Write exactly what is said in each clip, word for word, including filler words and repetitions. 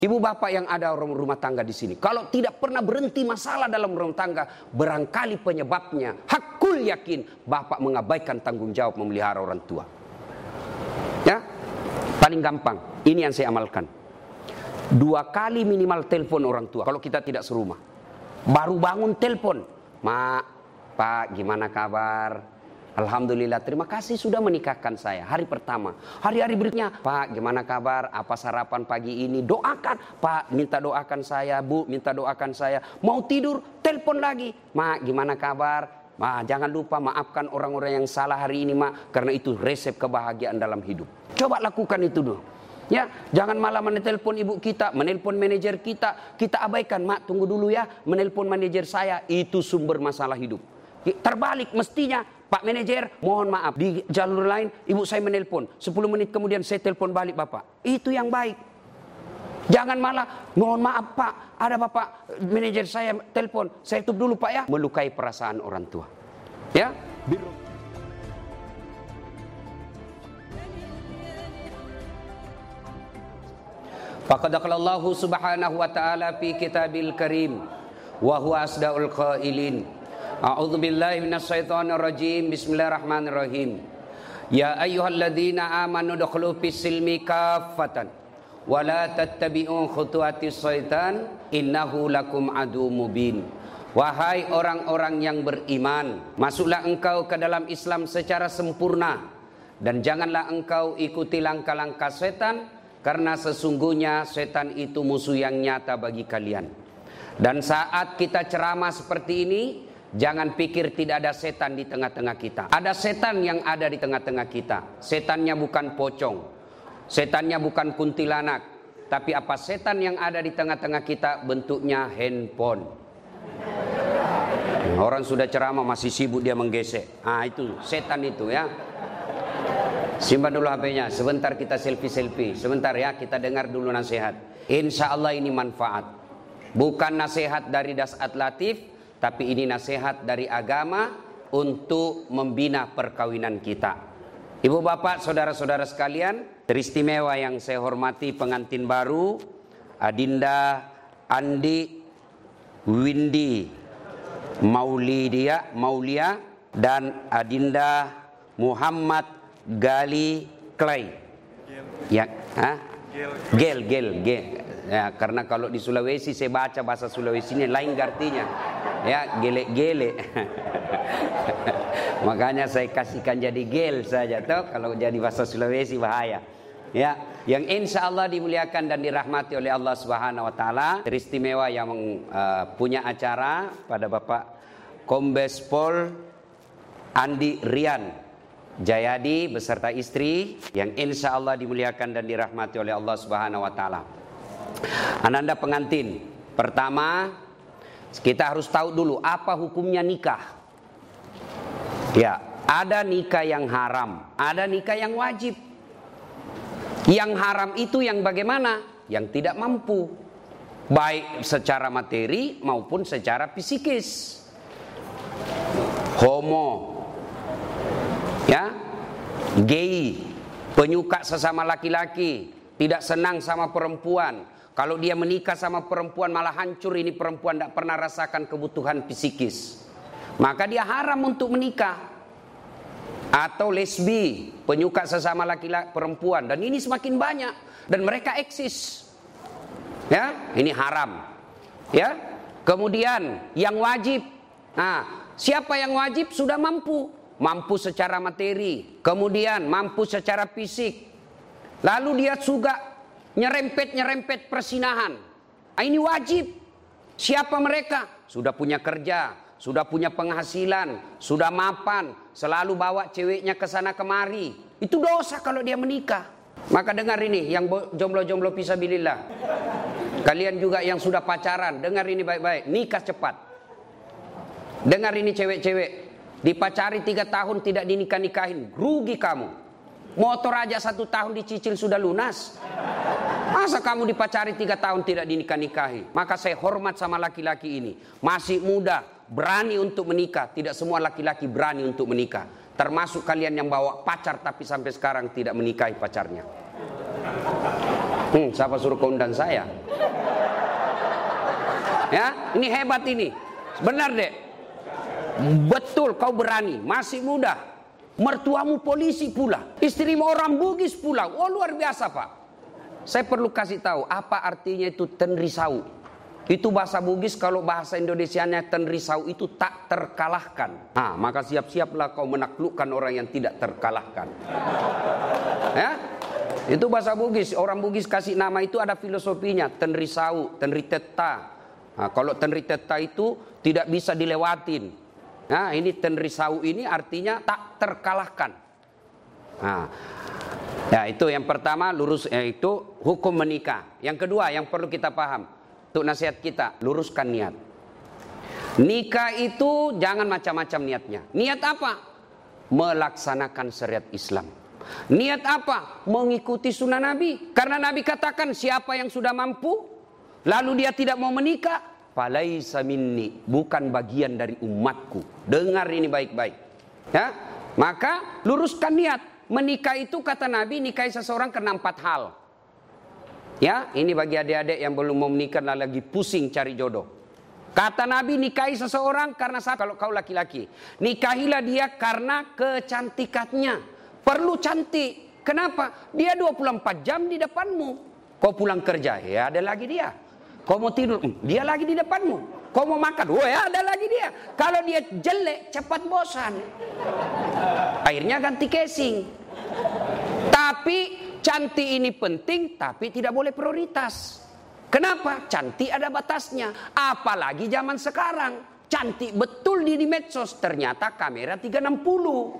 Ibu bapak yang ada rumah tangga di sini, kalau tidak pernah berhenti masalah dalam rumah tangga, barangkali penyebabnya, hakul yakin bapak mengabaikan tanggung jawab memelihara orang tua. Ya, paling gampang, ini yang saya amalkan. Dua kali minimal telepon orang tua, kalau kita tidak serumah. Baru bangun telepon, Mak, Pak, gimana kabar? Alhamdulillah, terima kasih sudah menikahkan saya. Hari pertama, hari-hari berikutnya, Pak, gimana kabar? Apa sarapan pagi ini? Doakan, Pak, minta doakan saya, Bu, minta doakan saya. Mau tidur, telepon lagi, Mak, gimana kabar? Ma, jangan lupa maafkan orang-orang yang salah hari ini, Mak, karena itu resep kebahagiaan dalam hidup. Coba lakukan itu dulu. Ya, jangan malah menelpon ibu kita, menelpon manajer kita, kita abaikan, Mak, tunggu dulu ya, menelpon manajer saya, itu sumber masalah hidup. Terbalik mestinya, Pak manajer, mohon maaf, di jalur lain ibu saya menelpon, sepuluh menit kemudian saya telepon balik Bapak. Itu yang baik. Jangan malah, mohon maaf Pak, ada Bapak manajer saya telepon, saya tutup dulu Pak ya. Melukai perasaan orang tua. Ya. Faqad qala Allah subhanahu wa ta'ala fi kitabil karim wa huwa asdaul qailin. A'udzu billahi minasyaitonir rajim. Bismillahirrahmanirrahim. Ya ayyuhalladzina amanu dukhulu fis-silmi kaffatan wa la tattabi'u khutuwatis syaitan innahu lakum adu mubin. Wahai orang-orang yang beriman, masuklah engkau ke dalam Islam secara sempurna dan janganlah engkau ikuti langkah-langkah setan, karena sesungguhnya setan itu musuh yang nyata bagi kalian. Dan saat kita ceramah seperti ini, jangan pikir tidak ada setan di tengah-tengah kita. Ada setan yang ada di tengah-tengah kita. Setannya bukan pocong, setannya bukan kuntilanak, tapi apa setan yang ada di tengah-tengah kita? Bentuknya handphone. Orang sudah ceramah masih sibuk dia menggesek. Ah, itu setan itu ya. Simpan dulu H P-nya, sebentar kita selfie-selfie. Sebentar ya, kita dengar dulu nasihat. Insya Allah ini manfaat. Bukan nasihat dari Dasat Latif, tapi ini nasihat dari agama untuk membina perkawinan kita. Ibu bapak, saudara-saudara sekalian, teristimewa yang saya hormati pengantin baru, Adinda Andi Windy Maulidia Maulia dan Adinda Muhammad Gali Clay. Ya, ah? Gel, gel, gel. Ya, karena kalau di Sulawesi saya baca bahasa Sulawesi ini lain artinya. Ya, gele-gele. Makanya saya kasihkan jadi gel saja toh, kalau jadi bahasa Sulawesi bahaya. Ya, yang insya Allah dimuliakan dan dirahmati oleh Allah Subhanahu Wa Taala. Teristimewa yang uh, punya acara pada Bapak Kombes Pol Andi Rian Jayadi beserta istri yang insya Allah dimuliakan dan dirahmati oleh Allah Subhanahu Wa Taala. Ananda pengantin, pertama kita harus tahu dulu apa hukumnya nikah. Ya, ada nikah yang haram, ada nikah yang wajib. Yang haram itu yang bagaimana? Yang tidak mampu, baik secara materi maupun secara psikis. Homo, ya, gay, penyuka sesama laki-laki, tidak senang sama perempuan. Kalau dia menikah sama perempuan malah hancur, ini perempuan tidak pernah rasakan kebutuhan psikis, maka dia haram untuk menikah. Atau lesbi, penyuka sesama laki-laki perempuan, dan ini semakin banyak dan mereka eksis. Ya, ini haram. Ya. Kemudian yang wajib. Nah, siapa yang wajib sudah mampu, mampu secara materi, kemudian mampu secara fisik. Lalu dia juga nyerempet-nyerempet persinahan. Nah, ini wajib. Siapa mereka? Sudah punya kerja, sudah punya penghasilan, sudah mapan, selalu bawa ceweknya ke sana kemari. Itu dosa kalau dia menikah. Maka dengar ini yang jomblo-jomblo fisabilillah. Kalian juga yang sudah pacaran, dengar ini baik-baik, nikah cepat. Dengar ini cewek-cewek, dipacari tiga tahun tidak dinikah-nikahin, rugi kamu. Motor aja satu tahun dicicil sudah lunas. Masa kamu dipacari tiga tahun tidak dinikah-nikahi? Maka saya hormat sama laki-laki ini. Masih muda, berani untuk menikah. Tidak semua laki-laki berani untuk menikah. Termasuk kalian yang bawa pacar tapi sampai sekarang tidak menikahi pacarnya. Hmm, siapa suruh kau undang saya? Ya, ini hebat ini. Benar dek. Betul kau berani, masih muda. Mertuamu polisi pula, istrimu orang Bugis pula. Oh luar biasa pak. Saya perlu kasih tahu apa artinya itu tenrisau. Itu bahasa Bugis, kalau bahasa Indonesianya tenrisau itu tak terkalahkan. Nah, maka siap-siaplah kau menaklukkan orang yang tidak terkalahkan. Ya, itu bahasa Bugis. Orang Bugis kasih nama itu ada filosofinya. Tenrisau, tenriteta. Nah, kalau tenriteta itu tidak bisa dilewatin. Nah, ini tenrisau ini artinya tak terkalahkan. Nah, ya itu yang pertama lurus, yaitu hukum menikah. Yang kedua yang perlu kita paham, untuk nasihat kita, luruskan niat. Nikah itu jangan macam-macam niatnya. Niat apa? Melaksanakan syariat Islam. Niat apa? Mengikuti sunnah Nabi. Karena Nabi katakan siapa yang sudah mampu lalu dia tidak mau menikah, falaisa minni, bukan bagian dari umatku. Dengar ini baik-baik. Ya, maka luruskan niat. Menikah itu kata Nabi, nikahi seseorang karena empat hal. Ya, ini bagi adik-adik yang belum mau menikah lagi pusing cari jodoh. Kata Nabi, nikahi seseorang karena satu, kalau kau laki-laki, nikahilah dia karena kecantikannya. Perlu cantik. Kenapa? Dia dua puluh empat jam di depanmu. Kau pulang kerja, ya ada lagi dia. Kau mau tidur, dia lagi di depanmu. Kau mau makan, oh ya ada lagi dia. Kalau dia jelek, cepat bosan. Akhirnya ganti casing. Tapi cantik ini penting, tapi tidak boleh prioritas. Kenapa? Cantik ada batasnya. Apalagi zaman sekarang. Cantik betul di, di medsos, ternyata kamera tiga enam puluh.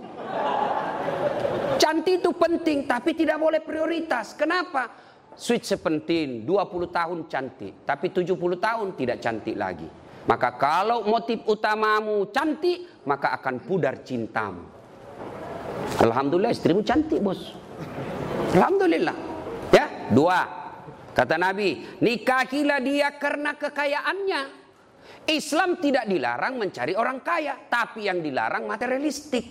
Cantik itu penting, tapi tidak boleh prioritas. Kenapa? Sweet seventeen, dua puluh tahun cantik, tapi tujuh puluh tahun tidak cantik lagi. Maka kalau motif utamamu cantik, maka akan pudar cintamu. Alhamdulillah istrimu cantik bos. Alhamdulillah. Ya, dua. Kata Nabi, nikahilah dia karena kekayaannya. Islam tidak dilarang mencari orang kaya, tapi yang dilarang materialistik.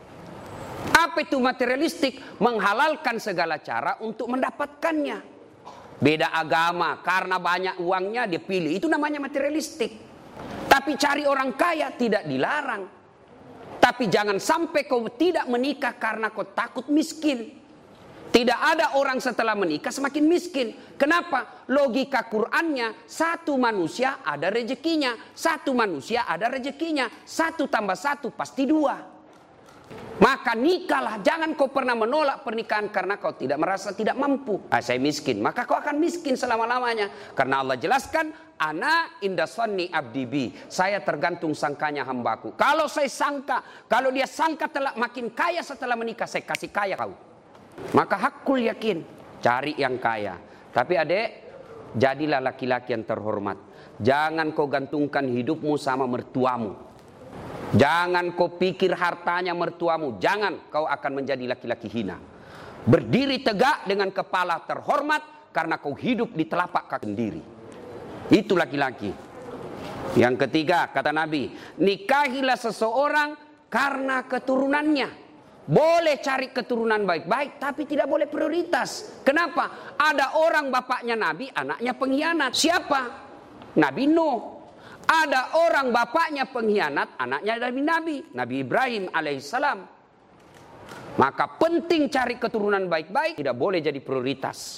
Apa itu materialistik? Menghalalkan segala cara untuk mendapatkannya. Beda agama, karena banyak uangnya dia pilih, itu namanya materialistik. Tapi cari orang kaya tidak dilarang. Tapi jangan sampai kau tidak menikah karena kau takut miskin. Tidak ada orang setelah menikah semakin miskin. Kenapa? Logika Qur'annya, satu manusia ada rezekinya, satu manusia ada rezekinya, satu tambah satu pasti dua. Maka nikahlah, jangan kau pernah menolak pernikahan karena kau tidak merasa tidak mampu. Ah, saya miskin, maka kau akan miskin selama-lamanya. Karena Allah jelaskan, ana inda sanni abdi bi, saya tergantung sangkanya hambaku. Kalau saya sangka, kalau dia sangka telah makin kaya setelah menikah, saya kasih kaya kau. Maka hakul yakin, cari yang kaya. Tapi adek, jadilah laki-laki yang terhormat. Jangan kau gantungkan hidupmu sama mertuamu. Jangan kau pikir hartanya mertuamu. Jangan, kau akan menjadi laki-laki hina. Berdiri tegak dengan kepala terhormat karena kau hidup di telapak kaki sendiri. Itu laki-laki. Yang ketiga, kata Nabi, nikahilah seseorang karena keturunannya. Boleh cari keturunan baik-baik, tapi tidak boleh prioritas. Kenapa? Ada orang bapaknya Nabi, anaknya pengkhianat. Siapa? Nabi Nuh. Ada orang bapaknya pengkhianat, anaknya dari Nabi, Nabi Ibrahim alaihissalam. Maka penting cari keturunan baik-baik, tidak boleh jadi prioritas.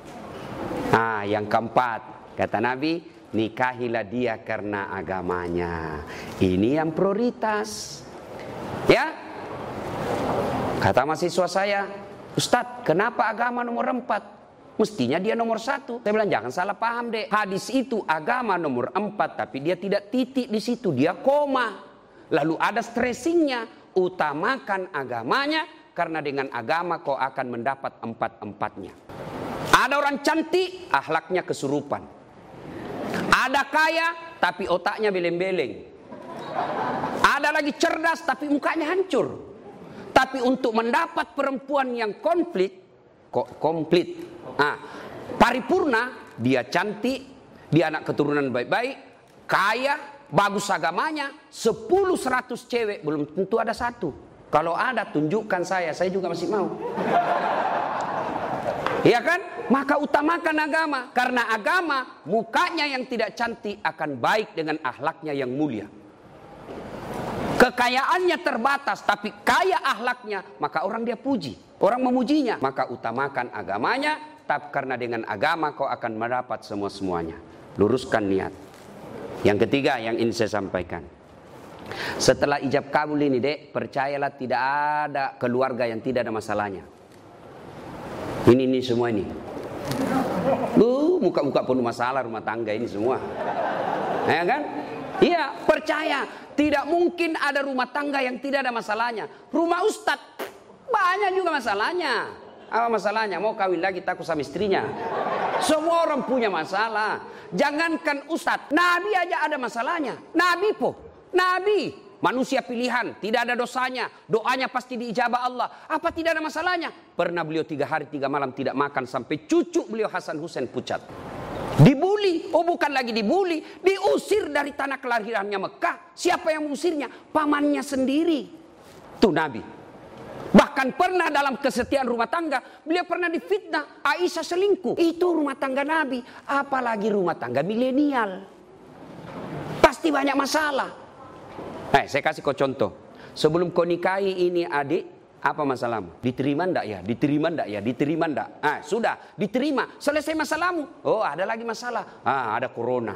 Nah, yang keempat, kata Nabi, nikahilah dia karena agamanya. Ini yang prioritas. Ya, kata mahasiswa saya, Ustadz, kenapa agama nomor empat? Mestinya dia nomor satu. Saya bilang jangan salah paham deh. Hadis itu agama nomor empat, tapi dia tidak titik di situ, dia koma. Lalu ada stressingnya. Utamakan agamanya, karena dengan agama kau akan mendapat empat-empatnya. Ada orang cantik, akhlaknya kesurupan. Ada kaya, tapi otaknya beleng-beleng. Ada lagi cerdas, tapi mukanya hancur. Tapi untuk mendapat perempuan yang konflik, kok komplit. Nah, paripurna, dia cantik, dia anak keturunan baik-baik, kaya, bagus agamanya, sepuluh seratus cewek, belum tentu ada satu. Kalau ada, tunjukkan saya, saya juga masih mau. Iya kan? Maka utamakan agama. Karena agama, mukanya yang tidak cantik akan baik dengan akhlaknya yang mulia. Kekayaannya terbatas, tapi kaya akhlaknya, maka orang dia puji. Orang memujinya. Maka utamakan agamanya, tapi karena dengan agama kau akan mendapat semua-semuanya. Luruskan niat. Yang ketiga yang ingin saya sampaikan. Setelah ijab kabul ini dek, percayalah tidak ada keluarga yang tidak ada masalahnya. Ini, ini semua ini. Uh, muka-muka penuh masalah rumah tangga ini semua. Ya kan? Iya, percaya. Tidak mungkin ada rumah tangga yang tidak ada masalahnya. Rumah ustadz, banyak juga masalahnya. Apa masalahnya? Mau kawin lagi takut sama istrinya. Semua orang punya masalah. Jangankan ustadz, Nabi aja ada masalahnya. Nabi po, Nabi. Manusia pilihan, tidak ada dosanya. Doanya pasti diijabah Allah. Apa tidak ada masalahnya? Pernah beliau tiga hari tiga malam tidak makan sampai cucu beliau Hasan Husain pucat. Dibuli, oh bukan lagi dibuli, diusir dari tanah kelahirannya Mekah. Siapa yang mengusirnya? Pamannya sendiri. Tuh Nabi. Bahkan pernah dalam kesetiaan rumah tangga, beliau pernah difitnah, Aisyah selingkuh. Itu rumah tangga Nabi, apalagi rumah tangga milenial. Pasti banyak masalah. Eh, saya kasih kau contoh. Sebelum kau nikahi ini adik, apa masalahmu? Diterima ndak ya? Diterima ndak ya? Diterima ndak? Ah, sudah, diterima. Selesai masalahmu. Oh, ada lagi masalah. Ah, ada corona.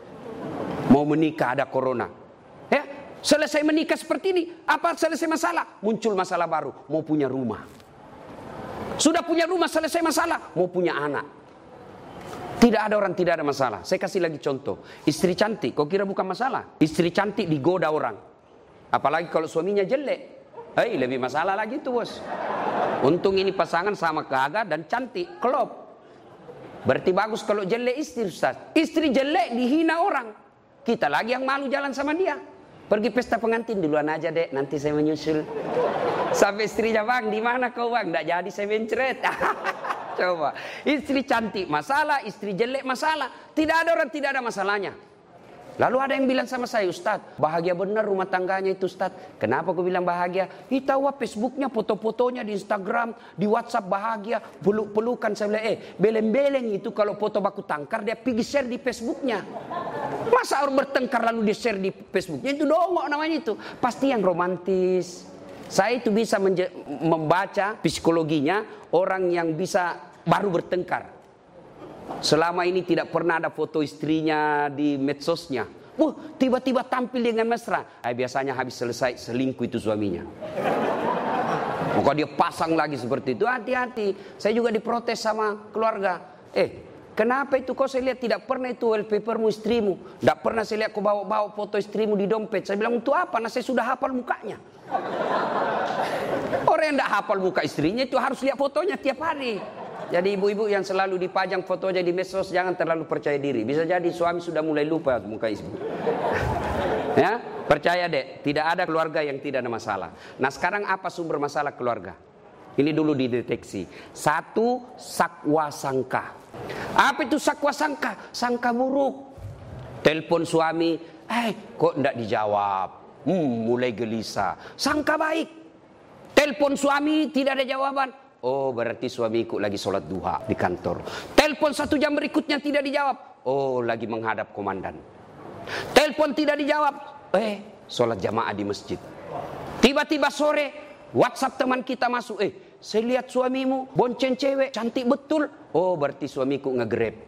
Mau menikah ada corona. Ya, selesai menikah seperti ini, apa selesai masalah? Muncul masalah baru, mau punya rumah. Sudah punya rumah, selesai masalah, mau punya anak. Tidak ada orang tidak ada masalah. Saya kasih lagi contoh. Istri cantik, kau kira bukan masalah? Istri cantik digoda orang. Apalagi kalau suaminya jelek. Hei, lebih masalah lagi tuh bos. Untung ini pasangan sama gagah dan cantik, klop. Berarti bagus kalau jelek istri Ustaz. Istri jelek dihina orang. Kita lagi yang malu jalan sama dia. Pergi pesta pengantin duluan aja dek, nanti saya menyusul. Sampai istrinya, bang di mana kau bang? Nggak jadi saya mencret. Coba, istri cantik masalah, istri jelek masalah. Tidak ada orang tidak ada masalahnya. Lalu ada yang bilang sama saya, Ustaz, bahagia benar rumah tangganya itu Ustaz. Kenapa aku bilang bahagia? Kita tahu Facebooknya, foto-fotonya di Instagram, di WhatsApp bahagia, peluk-pelukan. Saya bilang, eh beleng-beleng itu kalau foto baku tangkar dia pergi share di Facebooknya. Masa orang bertengkar lalu dia share di Facebooknya? Itu dongok namanya itu. Pasti yang romantis. Saya itu bisa membaca psikologinya orang yang bisa baru bertengkar. Selama ini tidak pernah ada foto istrinya di medsosnya. Wah, tiba-tiba tampil dengan mesra. Eh, biasanya habis selesai selingkuh itu suaminya. Maka dia pasang lagi seperti itu. Hati-hati. Saya juga diprotes sama keluarga. Eh, kenapa itu kau saya lihat tidak pernah itu wallpapermu istrimu. Tidak pernah saya lihat kau bawa-bawa foto istrimu di dompet. Saya bilang, untuk apa? Nah, saya sudah hafal mukanya. Orang yang tidak hafal muka istrinya itu harus lihat fotonya tiap hari. Jadi ibu-ibu yang selalu dipajang fotonya di medsos jangan terlalu percaya diri. Bisa jadi suami sudah mulai lupa muka istri. Ya, percaya deh, tidak ada keluarga yang tidak ada masalah. Nah sekarang apa sumber masalah keluarga? Ini dulu dideteksi. Satu, sakwa sangka. Apa itu sakwa sangka? Sangka buruk. Telepon suami, eh kok tidak dijawab? Hmm, mulai gelisah. Sangka baik. Telepon suami tidak ada jawaban. Oh, berarti suamiku lagi sholat duha di kantor. Telepon satu jam berikutnya tidak dijawab. Oh, lagi menghadap komandan. Telepon tidak dijawab. Eh, sholat jamaah di masjid. Tiba-tiba sore, WhatsApp teman kita masuk. Eh, saya lihat suamimu bonceng cewek, cantik betul. Oh, berarti suamiku nge-grab.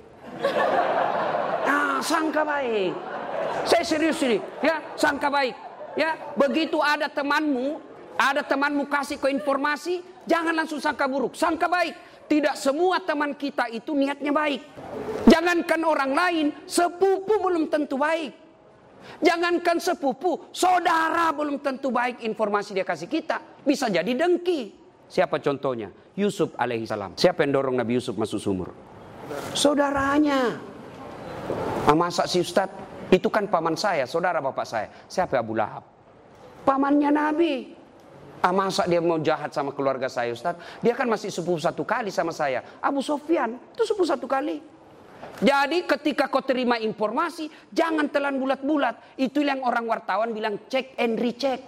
Ah, sangka baik. Saya serius ini, ya, sangka baik. Ya, begitu ada temanmu, ada temanmu kasih ke informasi, jangan langsung sangka buruk, sangka baik. Tidak semua teman kita itu niatnya baik. Jangankan orang lain, sepupu belum tentu baik. Jangankan sepupu, saudara belum tentu baik informasi dia kasih kita. Bisa jadi dengki. Siapa contohnya? Yusuf alaihissalam. Siapa yang dorong Nabi Yusuf masuk sumur? Saudaranya. Ah, masa si Ustaz? Itu kan paman saya, saudara bapak saya. Siapa Abu Lahab? Pamannya Nabi. Ah, masa dia mau jahat sama keluarga saya Ustaz? Dia kan masih sepupu satu kali sama saya. Abu Sofyan itu sepupu satu kali. Jadi ketika kau terima informasi, jangan telan bulat-bulat. Itu yang orang wartawan bilang check and recheck.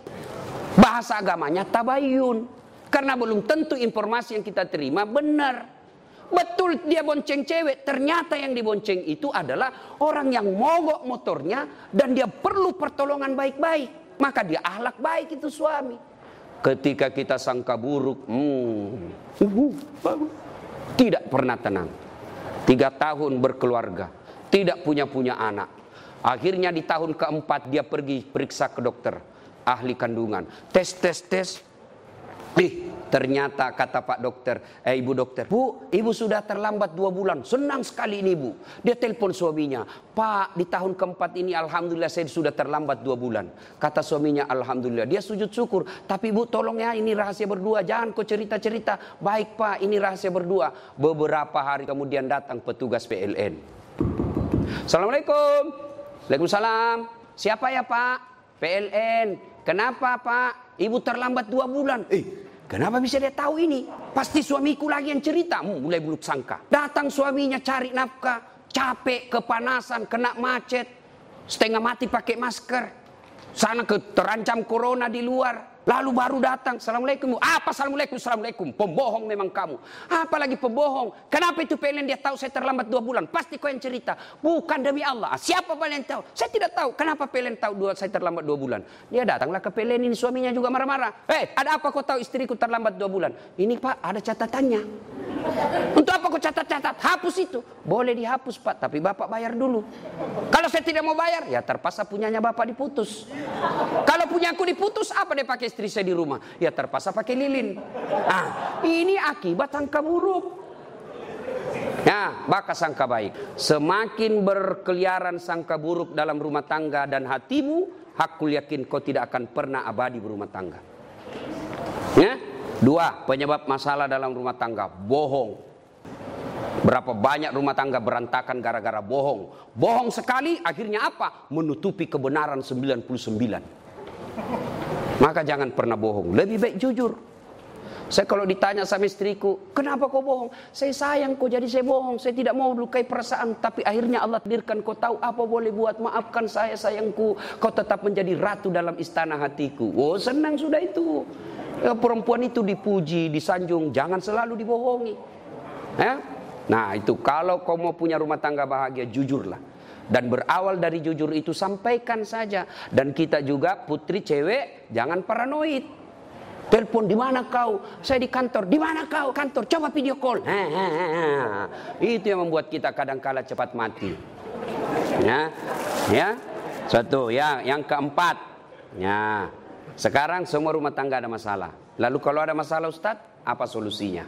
Bahasa agamanya tabayun. Karena belum tentu informasi yang kita terima benar. betul dia bonceng cewek. Ternyata yang dibonceng itu adalah orang yang mogok motornya dan dia perlu pertolongan baik-baik. Maka dia akhlak baik itu suami. Ketika kita sangka buruk, hmm, uh, tidak pernah tenang. Tiga tahun berkeluarga, tidak punya-punya anak. Akhirnya di tahun keempat dia pergi periksa ke dokter, ahli kandungan. Tes, tes, tes. Ih, ternyata kata Pak dokter, eh ibu dokter, bu, ibu sudah terlambat dua bulan. Senang sekali ini bu. Dia telepon suaminya, Pak, di tahun keempat ini alhamdulillah saya sudah terlambat dua bulan. Kata suaminya, alhamdulillah. Dia sujud syukur. Tapi bu, tolong ya, ini rahasia berdua. Jangan kau cerita-cerita. Baik Pak, ini rahasia berdua. Beberapa hari kemudian datang petugas P L N. Assalamualaikum. Waalaikumsalam. Siapa ya Pak? P L N. Kenapa Pak? Ibu terlambat dua bulan. Eh, kenapa bisa dia tahu ini? Pasti suamiku lagi yang cerita. Hmm, mulai buruk sangka. Datang suaminya cari nafkah. Capek, kepanasan, kena macet. Setengah mati pakai masker. Sana ke terancam corona di luar. Lalu baru datang. Assalamualaikum. Apa assalamualaikum? Assalamualaikum. Pembohong memang kamu. Apalagi pembohong. Kenapa itu P L N dia tahu saya terlambat dua bulan? Pasti kau yang cerita. Bukan demi Allah. Siapa P L N tahu? Saya tidak tahu. Kenapa P L N tahu dua saya terlambat dua bulan? Dia datanglah ke P L N ini. Suaminya juga marah-marah. Eh, ada apa kau tahu istriku terlambat dua bulan? Ini Pak, ada catatannya. Untuk apa kau catat-catat? Hapus itu. Boleh dihapus Pak, tapi Bapak bayar dulu. Kalau saya tidak mau bayar, ya terpaksa punyanya Bapak diputus. Kalau punya aku diputus, apa dia pakai istri saya di rumah? Ya terpaksa pakai lilin. Nah, ini akibat sangka buruk. Ya, maka sangka baik. Semakin berkeliaran sangka buruk dalam rumah tangga dan hatimu, aku yakin kau tidak akan pernah abadi berumah tangga. Ya? Dua, penyebab masalah dalam rumah tangga, bohong. Berapa banyak rumah tangga berantakan gara-gara bohong. Bohong sekali, akhirnya apa? Menutupi kebenaran sembilan puluh sembilan. Maka jangan pernah bohong. Lebih baik jujur. Saya kalau ditanya sama istriku, kenapa kau bohong? Saya sayang kau jadi saya bohong. Saya tidak mau lukai perasaan. Tapi akhirnya Allah takdirkan kau tahu apa boleh buat. Maafkan saya sayangku. Kau tetap menjadi ratu dalam istana hatiku. Oh senang sudah itu. Ya, perempuan itu dipuji, disanjung. Jangan selalu dibohongi. Ya? Nah itu kalau kau mau punya rumah tangga bahagia, jujurlah. Dan berawal dari jujur itu sampaikan saja. Dan kita juga putri cewek jangan paranoid. Telepon, di mana kau? Saya di kantor. Di mana kau? Kantor. Coba video call. Ha, ha, ha. Itu yang membuat kita kadang-kala cepat mati. Ya, ya. Satu. Ya, yang keempat. Ya. Sekarang semua rumah tangga ada masalah. Lalu kalau ada masalah Ustaz, apa solusinya?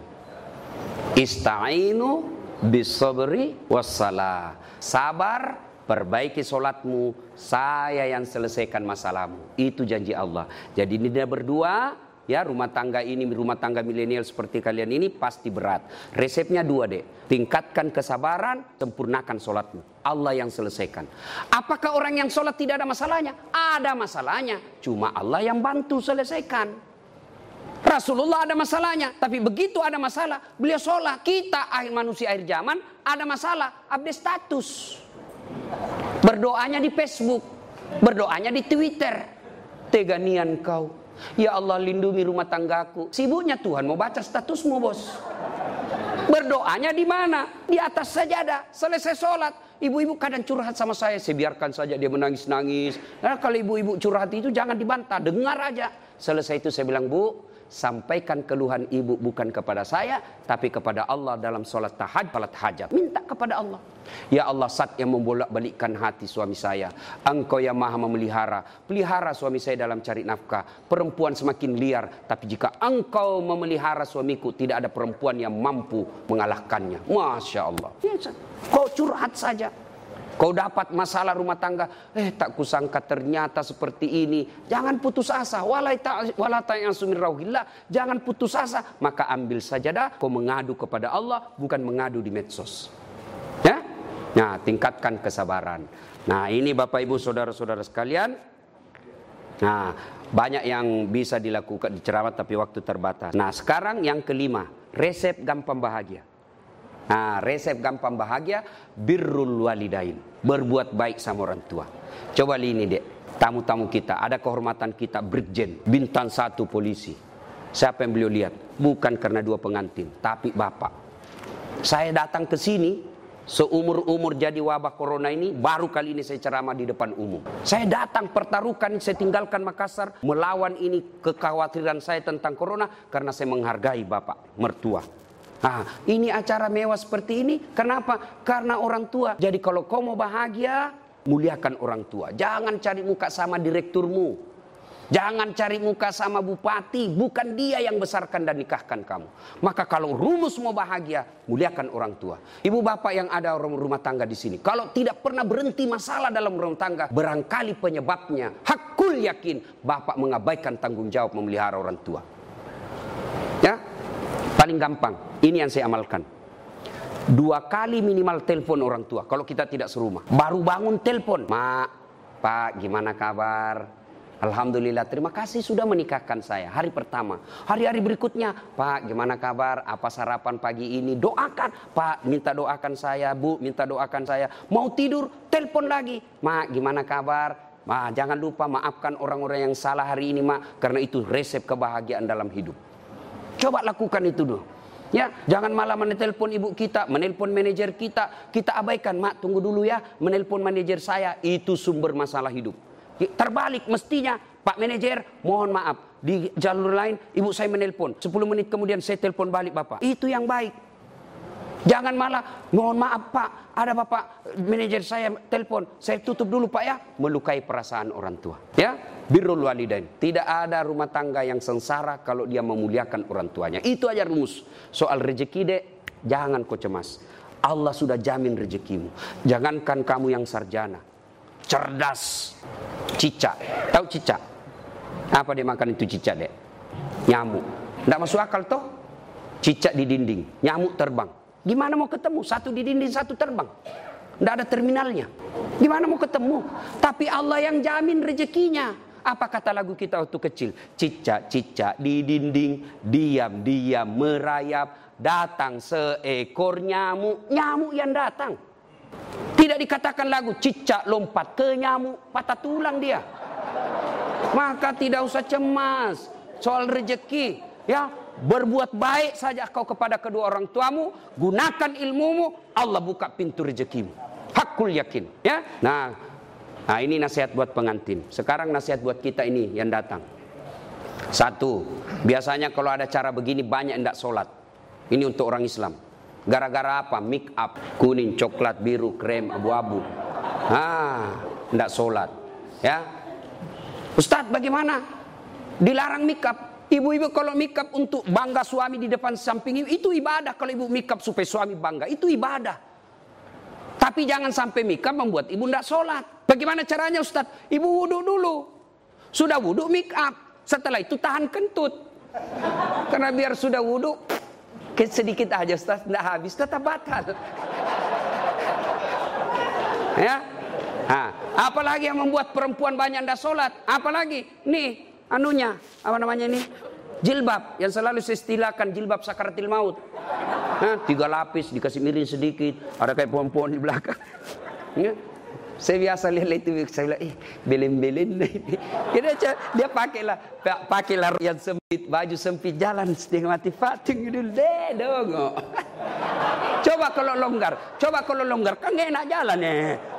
Ista'inu bisabri wassalah. Sabar, perbaiki solatmu, saya yang selesaikan masalahmu. Itu janji Allah. Jadi ini dia berdua, ya rumah tangga ini, rumah tangga milenial seperti kalian ini pasti berat. Resepnya dua deh. Tingkatkan kesabaran, sempurnakan solatmu. Allah yang selesaikan. Apakah orang yang solat tidak ada masalahnya? Ada masalahnya. Cuma Allah yang bantu selesaikan. Rasulullah ada masalahnya. Tapi begitu ada masalah, beliau solat. Kita akhir manusia akhir zaman ada masalah, update status. Berdoanya di Facebook, berdoanya di Twitter. Teganian kau. Ya Allah lindungi rumah tanggaku. Sibuknya Tuhan mau baca statusmu bos. Berdoanya di mana? Di atas sajadah. Selesai sholat, ibu-ibu kadang curhat sama saya. Saya biarkan saja dia menangis-nangis. Nah, kalau ibu-ibu curhat itu jangan dibantah, dengar aja. Selesai itu saya bilang, Bu, sampaikan keluhan ibu bukan kepada saya, tapi kepada Allah dalam sholat tahajud, sholat hajat. Minta kepada Allah. Ya Allah, Zat yang membolak-balikkan hati suami saya. Engkau yang maha memelihara. Pelihara suami saya dalam cari nafkah. Perempuan semakin liar. Tapi jika engkau memelihara suamiku, tidak ada perempuan yang mampu mengalahkannya. Masya Allah. Ya, kau curhat saja. Kau dapat masalah rumah tangga, eh tak kusangka ternyata seperti ini. Jangan putus asa. Jangan putus asa. Maka ambil sajadah, kau mengadu kepada Allah, bukan mengadu di medsos. Ya? Nah, tingkatkan kesabaran. Nah, ini Bapak Ibu saudara-saudara sekalian. Nah, banyak yang bisa dilakukan di ceramah tapi waktu terbatas. Nah, sekarang yang kelima, resep gampang bahagia. Nah, resep gampang bahagia, birrul walidain, berbuat baik sama orang tua. Coba ini dek, tamu-tamu kita, ada kehormatan kita, Brigjen, bintang satu polisi. Siapa yang beliau lihat? Bukan karena dua pengantin, tapi bapak. Saya datang ke sini seumur-umur jadi wabah corona ini, baru kali ini saya ceramah di depan umum. Saya datang pertaruhkan, saya tinggalkan Makassar, melawan ini kekhawatiran saya tentang corona karena saya menghargai bapak mertua. Nah, ini acara mewah seperti ini, kenapa? Karena orang tua. Jadi kalau kau mau bahagia, muliakan orang tua. Jangan cari muka sama direkturmu. Jangan cari muka sama bupati, bukan dia yang besarkan dan nikahkan kamu. Maka kalau rumus mau bahagia, muliakan orang tua. Ibu bapak yang ada rumah tangga di sini, kalau tidak pernah berhenti masalah dalam rumah tangga, barangkali penyebabnya, hakul yakin, bapak mengabaikan tanggung jawab memelihara orang tua. Ya, paling gampang, ini yang saya amalkan. Dua kali minimal telepon orang tua, kalau kita tidak serumah. Baru bangun telepon, Mak, Pak, gimana kabar? Alhamdulillah, terima kasih sudah menikahkan saya. Hari pertama. Hari-hari berikutnya, Pak gimana kabar? Apa sarapan pagi ini? Doakan. Pak minta doakan saya, Bu minta doakan saya. Mau tidur, telepon lagi. Mak gimana kabar? Ma, jangan lupa maafkan orang-orang yang salah hari ini, Mak. Karena itu resep kebahagiaan dalam hidup. Coba lakukan itu dulu. Ya, jangan malah menelpon ibu kita, menelpon manajer kita. Kita abaikan, Mak tunggu dulu ya, menelpon manajer saya. Itu sumber masalah hidup. Terbalik mestinya, Pak manajer mohon maaf, di jalur lain ibu saya menelpon, sepuluh menit kemudian saya telepon balik bapak. Itu yang baik. Jangan malah mohon maaf Pak, ada bapak manajer saya telepon, saya tutup dulu Pak ya. Melukai perasaan orang tua. Ya, birrul walidain. Tidak ada rumah tangga yang sengsara kalau dia memuliakan orang tuanya. Itu aja rumus. Soal rezeki dek, jangan kau cemas. Allah sudah jamin rezekimu. Jangankan kamu yang sarjana, cerdas, cicak. Tahu cicak? Apa dia makan itu cicak dek? Nyamuk. Tidak masuk akal toh? Cicak di dinding, nyamuk terbang. Gimana mau ketemu? Satu di dinding, satu terbang. Tidak ada terminalnya. Gimana mau ketemu? Tapi Allah yang jamin rezekinya. Apa kata lagu kita waktu kecil? Cicak-cicak di dinding, diam-diam merayap. Datang seekor nyamuk. Nyamuk yang datang. Tidak dikatakan lagu cicak lompat ke nyamuk, patah tulang dia. Maka tidak usah cemas soal rezeki. Ya, berbuat baik saja kau kepada kedua orang tuamu, gunakan ilmumu, Allah buka pintu rezekimu. Hakul yakin. Ya, nah, nah ini nasihat buat pengantin. Sekarang nasihat buat kita ini yang datang. Satu, biasanya kalau ada cara begini banyak yang tidak sholat. Ini untuk orang Islam. Gara-gara apa? Make up, kuning, coklat, biru, krem, abu-abu. Ah, tidak sholat. Ya, Ustadz bagaimana? Dilarang make up. Ibu-ibu kalau make up untuk bangga suami di depan samping ibu, itu ibadah. Kalau ibu make up supaya suami bangga, itu ibadah. Tapi jangan sampai make up membuat ibu tidak sholat. Bagaimana caranya Ustadz? Ibu wudhu dulu. Sudah wudhu make up. Setelah itu tahan kentut. Karena biar sudah wudhu, sedikit aja Ustaz, tidak habis, tetap batal. Ya, nah, apalagi yang membuat perempuan banyak tidak sholat? Apalagi nih anunya, apa namanya ini? Jilbab yang selalu saya istilahkan jilbab sakaratil maut. Nah, tiga lapis dikasih miring sedikit, ada kayak pohon-pohon di belakang. Ya. Saya biasa lihat itu, saya bilang, eh belen-belen. Dia, dia pakailah, pakailah yang sempit, baju sempit, jalan setengah mati fating dulu deh dong. Coba kalau longgar, coba kalau longgar, kan gak enak jalan ya.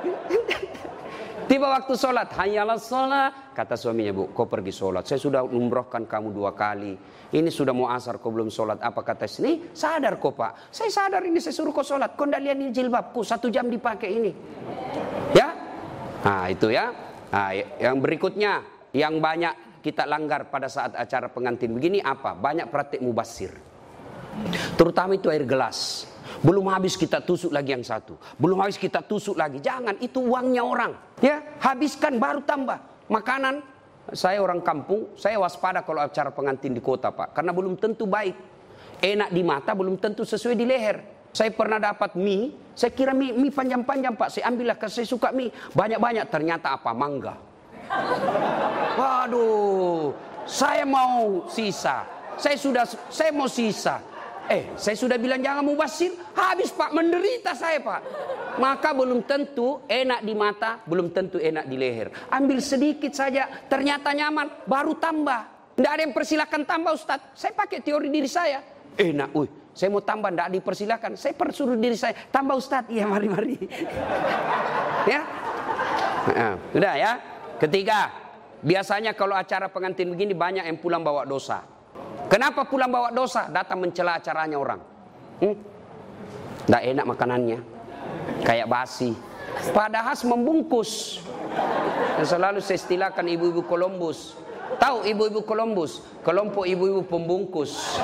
Tiba waktu sholat, hayalah sholat, kata suaminya, Bu, kau pergi sholat. Saya sudah umrohkan kamu dua kali. Ini sudah mau asar, kau belum sholat. Apa kata sini? Sadar kau Pak. Saya sadar ini saya suruh kau sholat. Kau tidak lihat ini jilbabku, satu jam dipakai ini. Ya, nah itu ya. Nah, yang berikutnya yang banyak kita langgar pada saat acara pengantin begini apa? Banyak praktik mubasir. Terutama itu air gelas. Belum habis kita tusuk lagi yang satu. Belum habis kita tusuk lagi. Jangan, itu uangnya orang. Ya, habiskan baru tambah. Makanan, saya orang kampung, saya waspada kalau acara pengantin di kota Pak. Karena belum tentu baik. Enak di mata, belum tentu sesuai di leher. Saya pernah dapat mie, saya kira mie, mie panjang-panjang Pak. Saya ambillah karena saya suka mie. Banyak-banyak, ternyata apa? Mangga. Waduh, saya mau sisa. Saya sudah, saya mau sisa. Eh, saya sudah bilang jangan mubasir. Habis Pak, menderita saya Pak. Maka belum tentu enak di mata, belum tentu enak di leher. Ambil sedikit saja, ternyata nyaman, baru tambah. Tidak ada yang persilakan tambah Ustadz. Saya pakai teori diri saya. Enak, wih. Saya mau tambah, tidak dipersilakan. Saya persuruh diri saya, tambah Ustadz. Iya, mari-mari. Ya, nah, udah ya. Ketiga, biasanya kalau acara pengantin begini banyak yang pulang bawa dosa. Kenapa pulang bawa dosa? Datang mencela acaranya orang. Hmm? Tidak enak makanannya, kayak basi. Padahal membungkus. Dan selalu saya istilahkan ibu-ibu Columbus. Tahu ibu-ibu Columbus? Kelompok ibu-ibu pembungkus.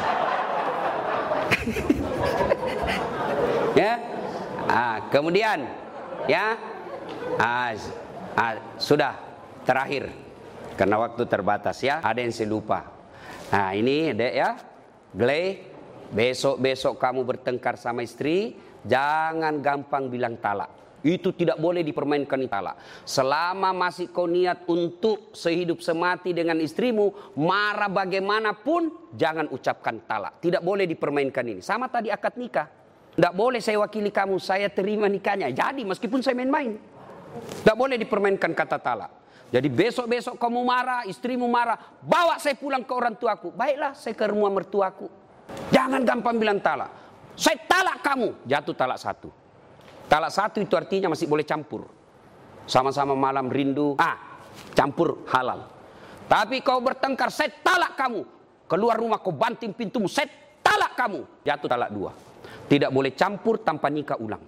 Ya, ah, kemudian, ya, ah, ah, sudah terakhir karena waktu terbatas ya. Ada yang saya lupa. Nah ini dek ya, Gley, besok-besok kamu bertengkar sama istri, jangan gampang bilang talak. Itu tidak boleh dipermainkan talak. Selama masih kau niat untuk sehidup semati dengan istrimu, marah bagaimanapun, jangan ucapkan talak. Tidak boleh dipermainkan ini. Sama tadi akad nikah. Tidak boleh saya wakili kamu, saya terima nikahnya. Jadi meskipun saya main-main. Tidak boleh dipermainkan kata talak. Jadi besok-besok kamu marah, istrimu marah, bawa saya pulang ke orang tuaku. Baiklah, saya ke rumah mertuaku. Jangan gampang bilang talak. Saya talak kamu, jatuh talak satu. Talak satu itu artinya masih boleh campur. Sama-sama malam rindu, ah, campur halal. Tapi kau bertengkar, saya talak kamu. Keluar rumah kau banting pintumu, saya talak kamu. Jatuh talak dua. Tidak boleh campur tanpa nikah ulang.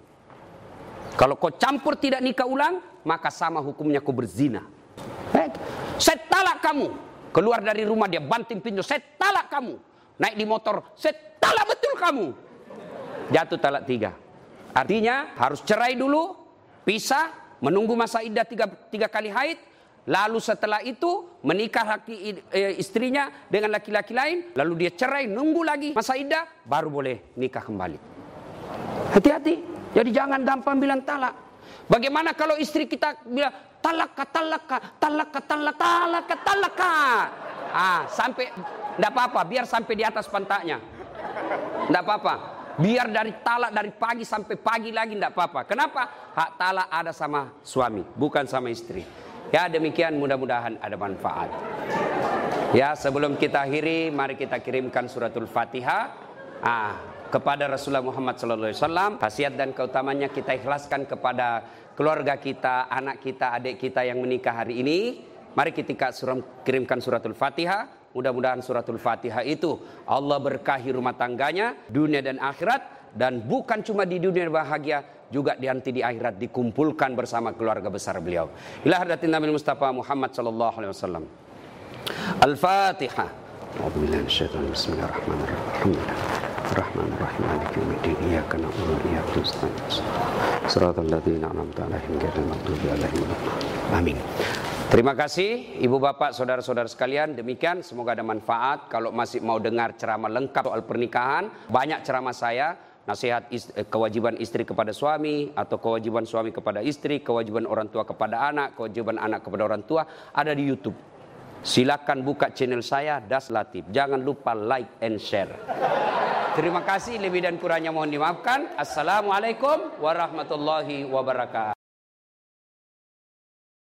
Kalau kau campur tidak nikah ulang, maka sama hukumnya kau berzina. Eh, saya talak kamu. Keluar dari rumah dia banting pintu, saya talak kamu. Naik di motor, saya talak betul kamu. Jatuh talak tiga. Artinya harus cerai dulu, pisah, menunggu masa iddah tiga, tiga kali haid. Lalu setelah itu menikah laki, e, istrinya dengan laki-laki lain. Lalu dia cerai, nunggu lagi masa iddah, baru boleh nikah kembali. Hati-hati, jadi jangan gampang bilang talak. Bagaimana kalau istri kita bilang talaka, talaka, talaka, talaka, talaka, talaka. Ah, sampai, tidak apa-apa, biar sampai di atas pantatnya. Tidak apa-apa. Biar dari talak dari pagi sampai pagi lagi tidak apa-apa. Kenapa? Hak talak ada sama suami, bukan sama istri. Ya demikian, mudah-mudahan ada manfaat. Ya sebelum kita akhiri, mari kita kirimkan suratul Fatihah ah, kepada Rasulullah Muhammad sallallahu alaihi wasallam. Khasiat dan keutamanya kita ikhlaskan kepada keluarga kita, anak kita, adik kita yang menikah hari ini. Mari kita kirimkan suratul Fatihah. Mudah-mudahan suratul Fatihah itu Allah berkahi rumah tangganya, dunia dan akhirat. Dan bukan cuma di dunia bahagia, juga nanti di akhirat dikumpulkan bersama keluarga besar beliau. Ila hadratin Nabi Mustafa Muhammad sallallahu alaihi wasallam. Al-Fatihah. Bismillahirrahmanirrahim. Rahmanirrahim. Maliki yaumiddin. Iyyaka na'budu wa iyyaka nasta'in. Shiratal ladzina an'amta 'alaihim ghairil maghdubi 'alaihim waladdallin. Amin. Terima kasih Ibu Bapak, saudara-saudara sekalian. Demikian, semoga ada manfaat. Kalau masih mau dengar ceramah lengkap soal pernikahan, banyak ceramah saya. Nasihat istri, kewajiban istri kepada suami, atau kewajiban suami kepada istri, kewajiban orang tua kepada anak, kewajiban anak kepada orang tua, ada di YouTube. Silakan buka channel saya, Das Latif. Jangan lupa like and share. Terima kasih, lebih dan kurangnya mohon dimaafkan. Assalamualaikum warahmatullahi wabarakatuh.